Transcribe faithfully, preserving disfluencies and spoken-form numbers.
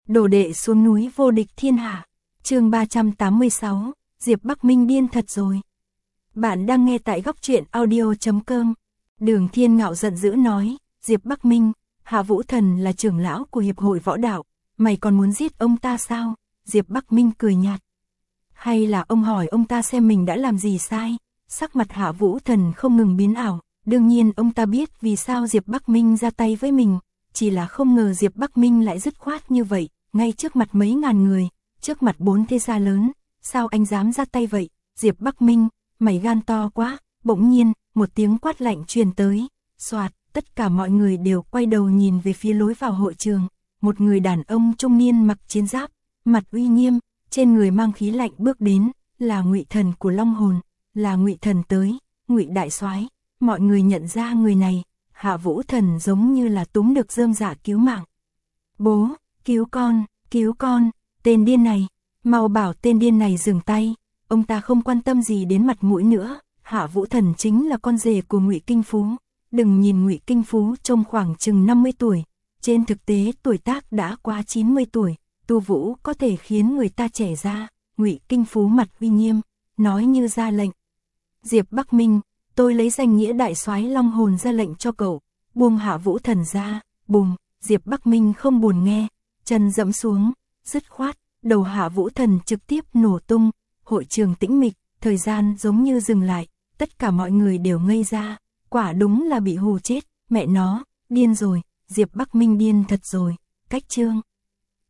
Đồ đệ xuống núi vô địch thiên hạ. Chương ba trăm tám mươi sáu, Diệp Bắc Minh điên thật rồi. Bạn đang nghe tại góc truyện audio chấm com. Đường Thiên Ngạo giận dữ nói, Diệp Bắc Minh, Hạ Vũ Thần là trưởng lão của hiệp hội võ đạo, mày còn muốn giết ông ta sao? Diệp Bắc Minh cười nhạt. Hay là ông hỏi ông ta xem mình đã làm gì sai? Sắc mặt Hạ Vũ Thần không ngừng biến ảo, đương nhiên ông ta biết vì sao Diệp Bắc Minh ra tay với mình, chỉ là không ngờ Diệp Bắc Minh lại dứt khoát như vậy, ngay trước mặt mấy ngàn người, trước mặt bốn thế gia lớn, sao anh dám ra tay vậy? Diệp Bắc Minh, mày gan to quá. Bỗng nhiên, một tiếng quát lạnh truyền tới, soạt, tất cả mọi người đều quay đầu nhìn về phía lối vào hội trường, một người đàn ông trung niên mặc chiến giáp, mặt uy nghiêm, trên người mang khí lạnh bước đến, là Ngụy Thần của Long Hồn, là Ngụy Thần tới, Ngụy đại soái. Mọi người nhận ra người này, Hạ Vũ Thần giống như là túm được rơm rạ cứu mạng. Bố, cứu con, cứu con, tên điên này, mau bảo tên điên này dừng tay, ông ta không quan tâm gì đến mặt mũi nữa. Hạ Vũ Thần chính là con rể của Ngụy Kinh Phú, đừng nhìn Ngụy Kinh Phú trông khoảng chừng năm mươi tuổi, trên thực tế tuổi tác đã qua chín mươi tuổi, tu vũ có thể khiến người ta trẻ ra. Ngụy Kinh Phú mặt uy nghiêm, nói như ra lệnh. Diệp Bắc Minh, tôi lấy danh nghĩa đại soái Long Hồn ra lệnh cho cậu, buông Hạ Vũ Thần ra. Bùm, Diệp Bắc Minh không buồn nghe, chân dẫm xuống, dứt khoát, đầu Hạ Vũ Thần trực tiếp nổ tung, hội trường tĩnh mịch, thời gian giống như dừng lại. Tất cả mọi người đều ngây ra, quả đúng là bị hù chết, mẹ nó, điên rồi, Diệp Bắc Minh điên thật rồi. Cách chương